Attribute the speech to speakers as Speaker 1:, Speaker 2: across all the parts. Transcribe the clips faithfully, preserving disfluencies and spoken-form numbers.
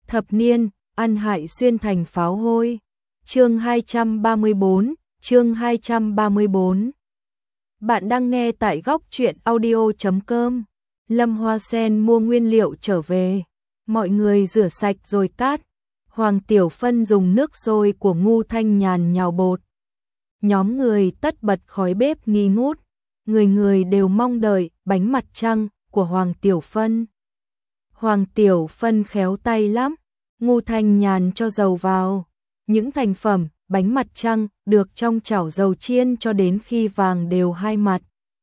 Speaker 1: Thập niên, ăn hại xuyên thành pháo hôi. Chương hai trăm ba mươi bốn, chương hai trăm ba mươi bốn. Bạn đang nghe tại góc truyện audio chấm com. Lâm Hoa Sen mua nguyên liệu trở về. Mọi người rửa sạch rồi cát. Hoàng Tiểu Phân dùng nước sôi của Ngu Thanh Nhàn nhào bột. Nhóm người tất bật khói bếp nghi ngút. Người người đều mong đợi bánh mặt trăng của Hoàng Tiểu Phân. Hoàng Tiểu Phân khéo tay lắm. Ngu Thanh Nhàn cho dầu vào. Những thành phẩm bánh mặt trăng được trong chảo dầu chiên cho đến khi vàng đều hai mặt.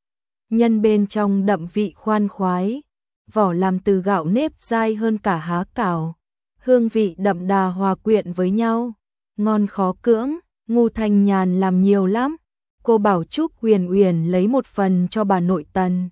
Speaker 1: Nhân bên trong đậm vị khoan khoái. Vỏ làm từ gạo nếp dai hơn cả há cảo. Hương vị đậm đà hòa quyện với nhau. Ngon khó cưỡng. Ngu Thanh Nhàn làm nhiều lắm. Cô bảo Trúc Huyền Uyển lấy một phần cho bà nội Tần.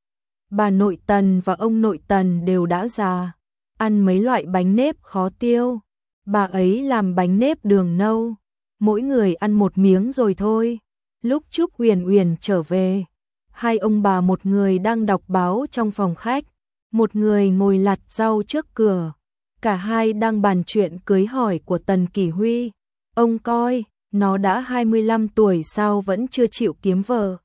Speaker 1: Bà nội Tần và ông nội Tần đều đã già, ăn mấy loại bánh nếp khó tiêu. Bà ấy làm bánh nếp đường nâu, mỗi người ăn một miếng rồi thôi. Lúc Trúc Huyền Uyển trở về, hai ông bà, một người đang đọc báo trong phòng khách, một người ngồi lặt rau trước cửa. Cả hai đang bàn chuyện cưới hỏi của Tần Kỷ Huy. Ông coi, nó đã hai mươi lăm tuổi sao vẫn chưa chịu kiếm vợ?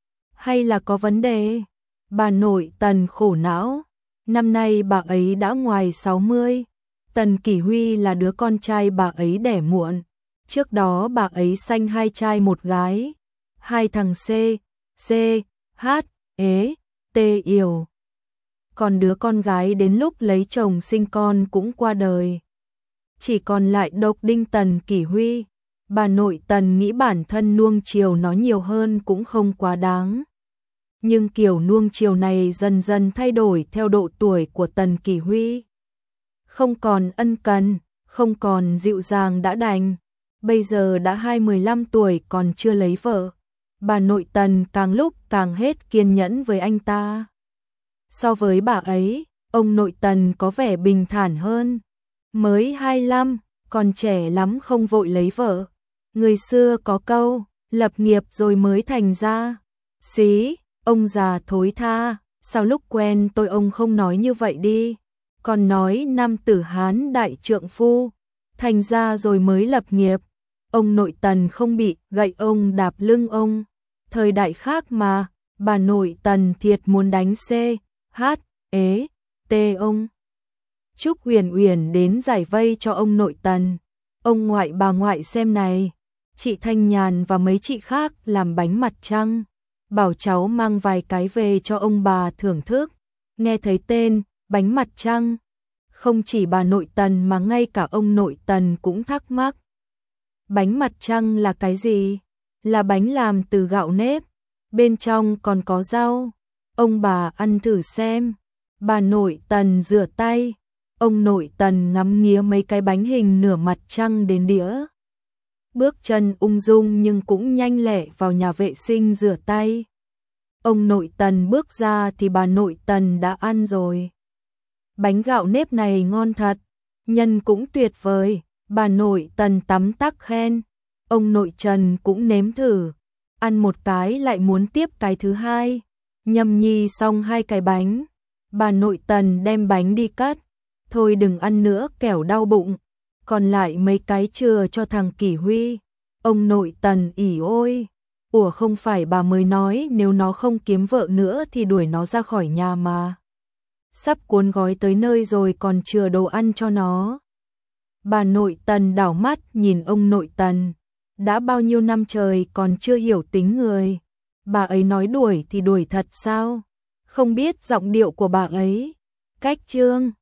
Speaker 1: Hay là có vấn đề? Bà nội Tần khổ não, năm nay bà ấy đã ngoài sáu mươi. Tần Kỷ Huy là đứa con trai bà ấy đẻ muộn. Trước đó bà ấy sanh hai trai một gái, hai thằng C, C, H, ế, T Yểu. Còn đứa con gái đến lúc lấy chồng sinh con cũng qua đời. Chỉ còn lại độc đinh Tần Kỷ Huy. Bà nội Tần nghĩ bản thân nuông chiều nó nhiều hơn cũng không quá đáng. Nhưng kiểu nuông chiều này dần dần thay đổi theo độ tuổi của Tần Kỷ Huy. Không còn ân cần, không còn dịu dàng đã đành. Bây giờ đã hai mươi lăm tuổi còn chưa lấy vợ. Bà nội Tần càng lúc càng hết kiên nhẫn với anh ta. So với bà ấy, ông nội Tần có vẻ bình thản hơn. Mới hai mươi lăm, còn trẻ lắm không vội lấy vợ. Người xưa có câu, lập nghiệp rồi mới thành ra. Xí, ông già thối tha, sao lúc quen tôi ông không nói như vậy đi. Còn nói nam tử Hán đại trượng phu, thành ra rồi mới lập nghiệp. Ông nội Tần không bị gậy ông đạp lưng ông. Thời đại khác mà, bà nội Tần thiệt muốn đánh C, H, ế, T ông. Trúc Huyền Uyển đến giải vây cho ông nội Tần. Ông ngoại bà ngoại xem này. Chị Thanh Nhàn và mấy chị khác làm bánh mặt trăng. Bảo cháu mang vài cái về cho ông bà thưởng thức. Nghe thấy tên bánh mặt trăng, không chỉ bà nội Tần mà ngay cả ông nội Tần cũng thắc mắc. Bánh mặt trăng là cái gì? Là bánh làm từ gạo nếp, bên trong còn có rau. Ông bà ăn thử xem. Bà nội Tần rửa tay. Ông nội Tần ngắm nghía mấy cái bánh hình nửa mặt trăng đến đĩa. Bước chân ung dung nhưng cũng nhanh lẹ vào nhà vệ sinh rửa tay. Ông nội Tần bước ra thì bà nội Tần đã ăn rồi. Bánh gạo nếp này ngon thật, nhân cũng tuyệt vời, bà nội Tần tắm tắc khen. Ông nội Trần cũng nếm thử, ăn một cái lại muốn tiếp cái thứ hai. Nhâm nhi xong hai cái bánh, bà nội Tần đem bánh đi cất. Thôi đừng ăn nữa kẻo đau bụng. Còn lại mấy cái chừa cho thằng Kỷ Huy. Ông nội Tần ỉ ôi. Ủa không phải bà mới nói nếu nó không kiếm vợ nữa thì đuổi nó ra khỏi nhà mà. Sắp cuốn gói tới nơi rồi còn chừa đồ ăn cho nó. Bà nội Tần đảo mắt nhìn ông nội Tần. Đã bao nhiêu năm trời còn chưa hiểu tính người. Bà ấy nói đuổi thì đuổi thật sao? Không biết giọng điệu của bà ấy. Cách chương.